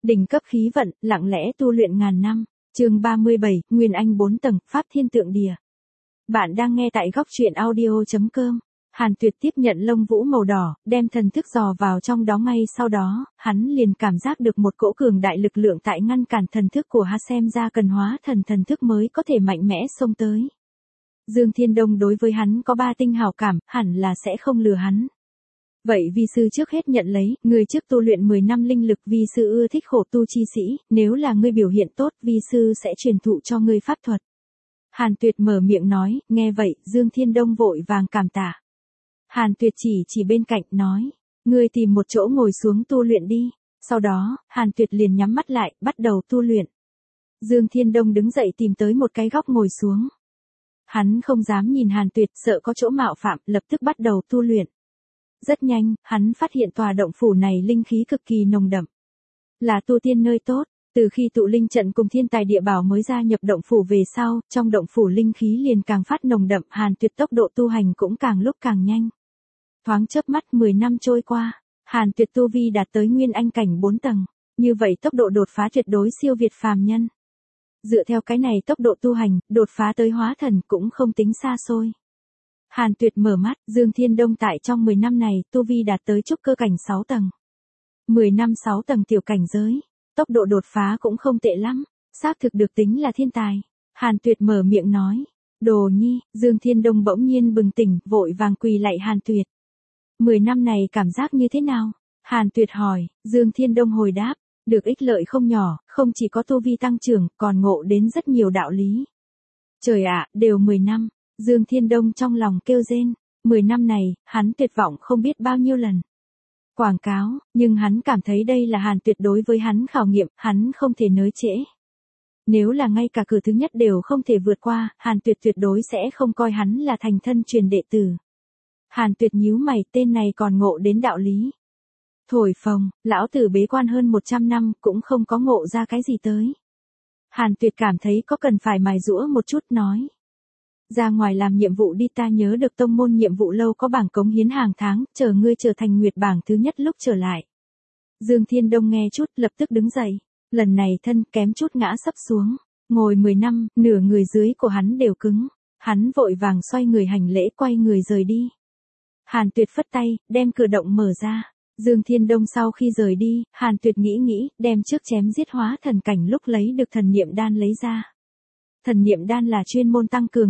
Đỉnh cấp khí vận, lặng lẽ tu luyện ngàn năm. Chương 37, Nguyên Anh 4 tầng, Pháp Thiên Tượng Địa. Bạn đang nghe tại góc truyện audio.com. Hàn Tuyệt tiếp nhận lông vũ màu đỏ, đem thần thức dò vào trong đó, ngay sau đó, hắn liền cảm giác được một cỗ cường đại lực lượng tại ngăn cản thần thức của hắn, xem ra cần hóa thần thức mới có thể mạnh mẽ xông tới. Dương Thiên Đông đối với hắn có 3 tinh hảo cảm, hẳn là sẽ không lừa hắn. Vậy vi sư trước hết nhận lấy, người trước tu luyện 10 năm linh lực, vi sư ưa thích khổ tu chi sĩ, nếu là ngươi biểu hiện tốt, vi sư sẽ truyền thụ cho ngươi pháp thuật. Hàn Tuyệt mở miệng nói, nghe vậy, Dương Thiên Đông vội vàng cảm tạ. Hàn Tuyệt chỉ bên cạnh nói, ngươi tìm một chỗ ngồi xuống tu luyện đi. Sau đó, Hàn Tuyệt liền nhắm mắt lại, bắt đầu tu luyện. Dương Thiên Đông đứng dậy tìm tới một cái góc ngồi xuống. Hắn không dám nhìn Hàn Tuyệt, sợ có chỗ mạo phạm, lập tức bắt đầu tu luyện. Rất nhanh, hắn phát hiện tòa động phủ này linh khí cực kỳ nồng đậm. Là tu tiên nơi tốt, từ khi tụ linh trận cùng thiên tài địa bảo mới gia nhập động phủ về sau, trong động phủ linh khí liền càng phát nồng đậm, Hàn Tuyệt tốc độ tu hành cũng càng lúc càng nhanh. Thoáng chớp mắt 10 năm trôi qua, Hàn Tuyệt tu vi đạt tới Nguyên Anh cảnh 4 tầng, như vậy tốc độ đột phá tuyệt đối siêu việt phàm nhân. Dựa theo cái này tốc độ tu hành, đột phá tới hóa thần cũng không tính xa xôi. Hàn Tuyệt mở mắt, Dương Thiên Đông tại trong 10 năm này, tu vi đạt tới trúc cơ cảnh 6 tầng. 10 năm 6 tầng tiểu cảnh giới, tốc độ đột phá cũng không tệ lắm, xác thực được tính là thiên tài. Hàn Tuyệt mở miệng nói, đồ nhi, Dương Thiên Đông bỗng nhiên bừng tỉnh, vội vàng quỳ lạy Hàn Tuyệt. 10 năm này cảm giác như thế nào? Hàn Tuyệt hỏi, Dương Thiên Đông hồi đáp, được ích lợi không nhỏ, không chỉ có tu vi tăng trưởng, còn ngộ đến rất nhiều đạo lý. Trời ạ, đều 10 năm. Dương Thiên Đông trong lòng kêu rên, 10 năm này, hắn tuyệt vọng không biết bao nhiêu lần. Quảng cáo, nhưng hắn cảm thấy đây là Hàn Tuyệt đối với hắn khảo nghiệm, hắn không thể nới trễ. Nếu là ngay cả cửa thứ nhất đều không thể vượt qua, Hàn Tuyệt tuyệt đối sẽ không coi hắn là thành thân truyền đệ tử. Hàn Tuyệt nhíu mày, tên này còn ngộ đến đạo lý. Thổi phồng, lão tử bế quan hơn 100 năm cũng không có ngộ ra cái gì tới. Hàn Tuyệt cảm thấy có cần phải mài giũa một chút, nói. Ra ngoài làm nhiệm vụ đi, ta nhớ được tông môn nhiệm vụ lâu có bảng cống hiến hàng tháng, chờ ngươi trở thành nguyệt bảng thứ nhất lúc trở lại. Dương Thiên Đông nghe chút, lập tức đứng dậy, lần này thân kém chút ngã sấp xuống, ngồi 10 năm, nửa người dưới của hắn đều cứng, hắn vội vàng xoay người hành lễ, quay người rời đi. Hàn Tuyệt phất tay, đem cửa động mở ra. Dương Thiên Đông sau khi rời đi, Hàn Tuyệt nghĩ, đem trước chém giết hóa thần cảnh lúc lấy được thần niệm đan lấy ra. Thần niệm đan là chuyên môn tăng cường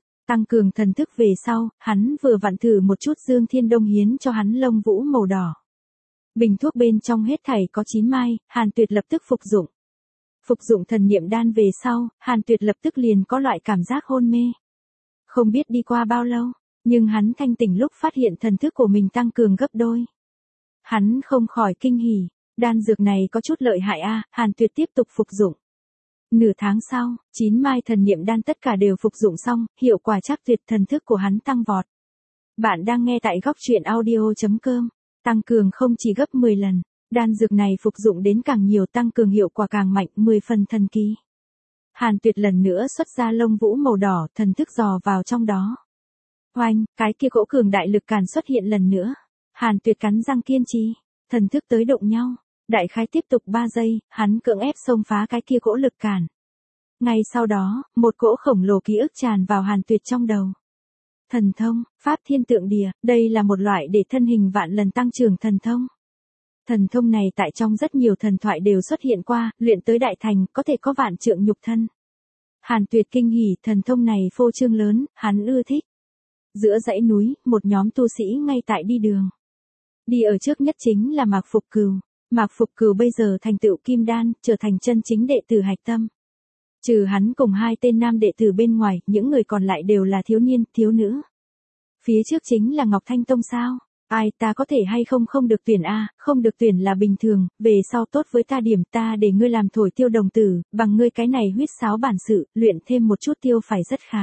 thần thức về sau, hắn vừa vặn thử một chút, Dương Thiên Đông hiến cho hắn lông vũ màu đỏ. Bình thuốc bên trong hết thảy có 9 mai, Hàn Tuyệt lập tức phục dụng. Phục dụng thần niệm đan về sau, Hàn Tuyệt lập tức liền có loại cảm giác hôn mê. Không biết đi qua bao lâu, nhưng hắn thanh tỉnh lúc phát hiện thần thức của mình tăng cường gấp đôi. Hắn không khỏi kinh hỉ, đan dược này có chút lợi hại a. Hàn Tuyệt tiếp tục phục dụng. Nửa tháng sau, 9 mai thần niệm đan tất cả đều phục dụng xong, hiệu quả chắc tuyệt, thần thức của hắn tăng vọt. Bạn đang nghe tại góc truyện audio.com, tăng cường không chỉ gấp 10 lần, đan dược này phục dụng đến càng nhiều, tăng cường hiệu quả càng mạnh, 10 phần thần kỳ. Hàn Tuyệt lần nữa xuất ra lông vũ màu đỏ, thần thức dò vào trong đó. Oanh, cái kia cỗ cường đại lực càn xuất hiện lần nữa. Hàn Tuyệt cắn răng kiên trì, thần thức tới đụng nhau. Đại khái tiếp tục 3 giây, hắn cưỡng ép xông phá cái kia cỗ lực cản. Ngay sau đó, một cỗ khổng lồ ký ức tràn vào Hàn Tuyệt trong đầu. Thần thông, Pháp Thiên Tượng Địa, đây là một loại để thân hình vạn lần tăng trưởng thần thông. Thần thông này tại trong rất nhiều thần thoại đều xuất hiện qua, luyện tới đại thành, có thể có vạn trượng nhục thân. Hàn Tuyệt kinh hỉ, thần thông này phô trương lớn, hắn ưa thích. Giữa dãy núi, một nhóm tu sĩ ngay tại đi đường. Đi ở trước nhất chính là Mạc Phục Cừu. Mạc Phục Cừu bây giờ thành tựu kim đan, trở thành chân chính đệ tử hạch tâm. Trừ hắn cùng 2 tên nam đệ tử bên ngoài, những người còn lại đều là thiếu niên, thiếu nữ. Phía trước chính là Ngọc Thanh Tông sao? Ai, ta có thể hay không được tuyển a, không được tuyển là bình thường, về sau tốt với ta điểm, ta để ngươi làm thổi tiêu đồng tử, bằng ngươi cái này huyết sáo bản sự, luyện thêm một chút tiêu phải rất khá.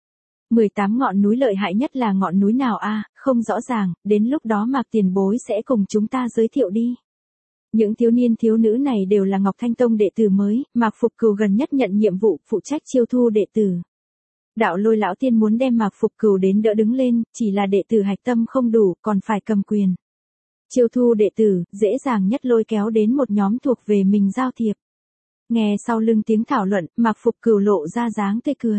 18 ngọn núi lợi hại nhất là ngọn núi nào a? Không rõ ràng, đến lúc đó Mạc tiền bối sẽ cùng chúng ta giới thiệu đi. Những thiếu niên thiếu nữ này đều là Ngọc Thanh Tông đệ tử mới, Mạc Phục Cừu gần nhất nhận nhiệm vụ phụ trách chiêu thu đệ tử. Đạo Lôi lão tiên muốn đem Mạc Phục Cừu đến đỡ đứng lên, chỉ là đệ tử hạch tâm không đủ, còn phải cầm quyền. Chiêu thu đệ tử, dễ dàng nhất lôi kéo đến một nhóm thuộc về mình giao thiệp. Nghe sau lưng tiếng thảo luận, Mạc Phục Cửu lộ ra dáng tươi cười.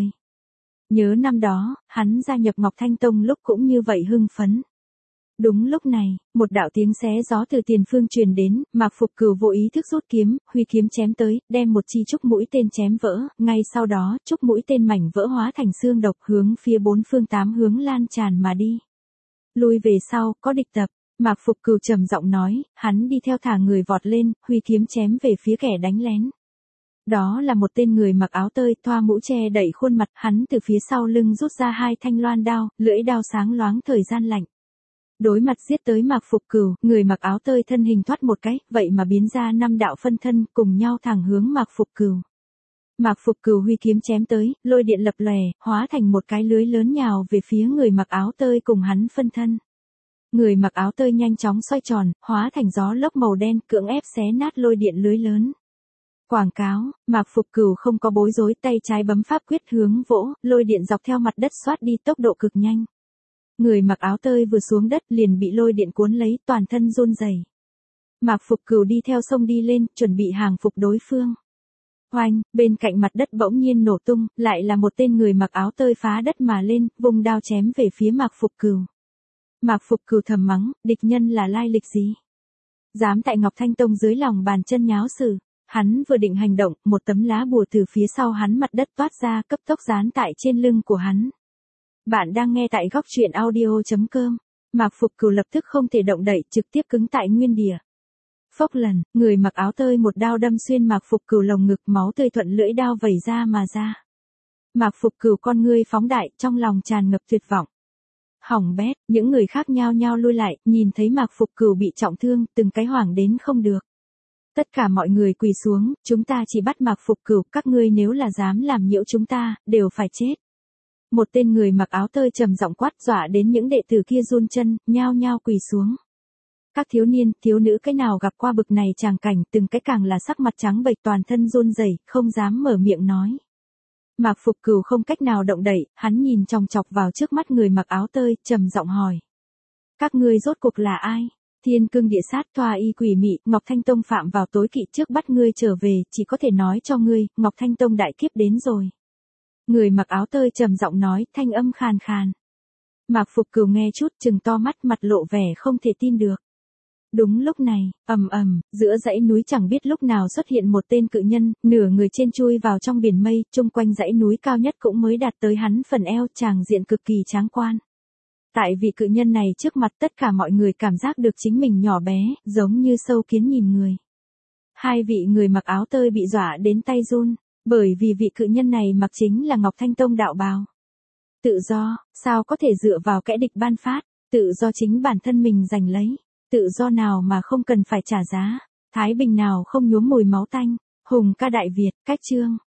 Nhớ năm đó, hắn gia nhập Ngọc Thanh Tông lúc cũng như vậy hưng phấn. Đúng lúc này, một đạo tiếng xé gió từ tiền phương truyền đến, Mạc Phục Cửu vô ý thức rút kiếm, huy kiếm chém tới, đem một chi trúc mũi tên chém vỡ, ngay sau đó, trúc mũi tên mảnh vỡ hóa thành xương độc hướng phía bốn phương tám hướng lan tràn mà đi. Lui về sau, có địch tập, Mạc Phục Cửu trầm giọng nói, hắn đi theo thả người vọt lên, huy kiếm chém về phía kẻ đánh lén. Đó là một tên người mặc áo tơi, thoa mũ che đậy khuôn mặt, hắn từ phía sau lưng rút ra hai thanh loan đao, lưỡi đao sáng loáng thời gian lạnh. Đối mặt giết tới Mạc Phục Cửu, người mặc áo tơi thân hình thoát một cái, vậy mà biến ra 5 đạo phân thân, cùng nhau thẳng hướng Mạc Phục Cửu. Mạc Phục Cửu huy kiếm chém tới, lôi điện lập lòe, hóa thành một cái lưới lớn nhào về phía người mặc áo tơi cùng hắn phân thân. Người mặc áo tơi nhanh chóng xoay tròn, hóa thành gió lốc màu đen, cưỡng ép xé nát lôi điện lưới lớn. Quảng cáo, Mạc Phục Cửu không có bối rối, tay trái bấm pháp quyết hướng vỗ, lôi điện dọc theo mặt đất xoát đi tốc độ cực nhanh. Người mặc áo tơi vừa xuống đất liền bị lôi điện cuốn lấy, toàn thân run rẩy. Mạc Phục Cửu đi theo sông đi lên, chuẩn bị hàng phục đối phương. Oanh, bên cạnh mặt đất bỗng nhiên nổ tung, lại là một tên người mặc áo tơi phá đất mà lên, vùng đao chém về phía Mạc Phục Cửu. Mạc Phục Cửu thầm mắng, địch nhân là lai lịch gì? Dám tại Ngọc Thanh Tông dưới lòng bàn chân nháo sự. Hắn vừa định hành động, một tấm lá bùa từ phía sau hắn mặt đất toát ra, cấp tốc dán tại trên lưng của hắn. Bạn đang nghe tại góc truyện audio.com. Mạc Phục Cửu lập tức không thể động đậy, trực tiếp cứng tại nguyên địa. Phốc lần, người mặc áo tơi một đao đâm xuyên Mạc Phục Cửu lồng ngực, máu tươi thuận lưỡi đao vẩy ra mà ra. Mạc Phục Cửu con ngươi phóng đại, trong lòng tràn ngập tuyệt vọng. Hỏng bét, những người khác nhao nhao lui lại, nhìn thấy Mạc Phục Cửu bị trọng thương, từng cái hoảng đến không được. Tất cả mọi người quỳ xuống, chúng ta chỉ bắt Mạc Phục Cửu, các ngươi nếu là dám làm nhiễu chúng ta, đều phải chết. Một tên người mặc áo tơi trầm giọng quát, dọa đến những đệ tử kia run chân, nhao nhao quỳ xuống. Các thiếu niên, thiếu nữ cái nào gặp qua bực này tràng cảnh, từng cái càng là sắc mặt trắng bệch, toàn thân run rẩy, không dám mở miệng nói. Mạc Phục Cửu không cách nào động đậy, hắn nhìn chòng chọc vào trước mắt người mặc áo tơi, trầm giọng hỏi. Các ngươi rốt cuộc là ai? Thiên Cương Địa Sát, Thoa Y Quỷ Mị, Ngọc Thanh Tông phạm vào tối kỵ trước bắt ngươi trở về, chỉ có thể nói cho ngươi, Ngọc Thanh Tông đại kiếp đến rồi. Người mặc áo tơi trầm giọng nói, thanh âm khàn khàn. Mạc Phục Cửu nghe chút, trừng to mắt, mặt lộ vẻ không thể tin được. Đúng lúc này, ầm ầm, giữa dãy núi chẳng biết lúc nào xuất hiện một tên cự nhân, nửa người trên chui vào trong biển mây, chung quanh dãy núi cao nhất cũng mới đạt tới hắn phần eo, tràng diện cực kỳ tráng quan. Tại vị cự nhân này trước mặt tất cả mọi người cảm giác được chính mình nhỏ bé, giống như sâu kiến nhìn người. Hai vị người mặc áo tơi bị dọa đến tay run, bởi vì vị cự nhân này mặc chính là Ngọc Thanh Tông đạo bào. Tự do, sao có thể dựa vào kẻ địch ban phát, tự do chính bản thân mình giành lấy, tự do nào mà không cần phải trả giá, thái bình nào không nhuốm mùi máu tanh, hùng ca đại Việt, cách chương.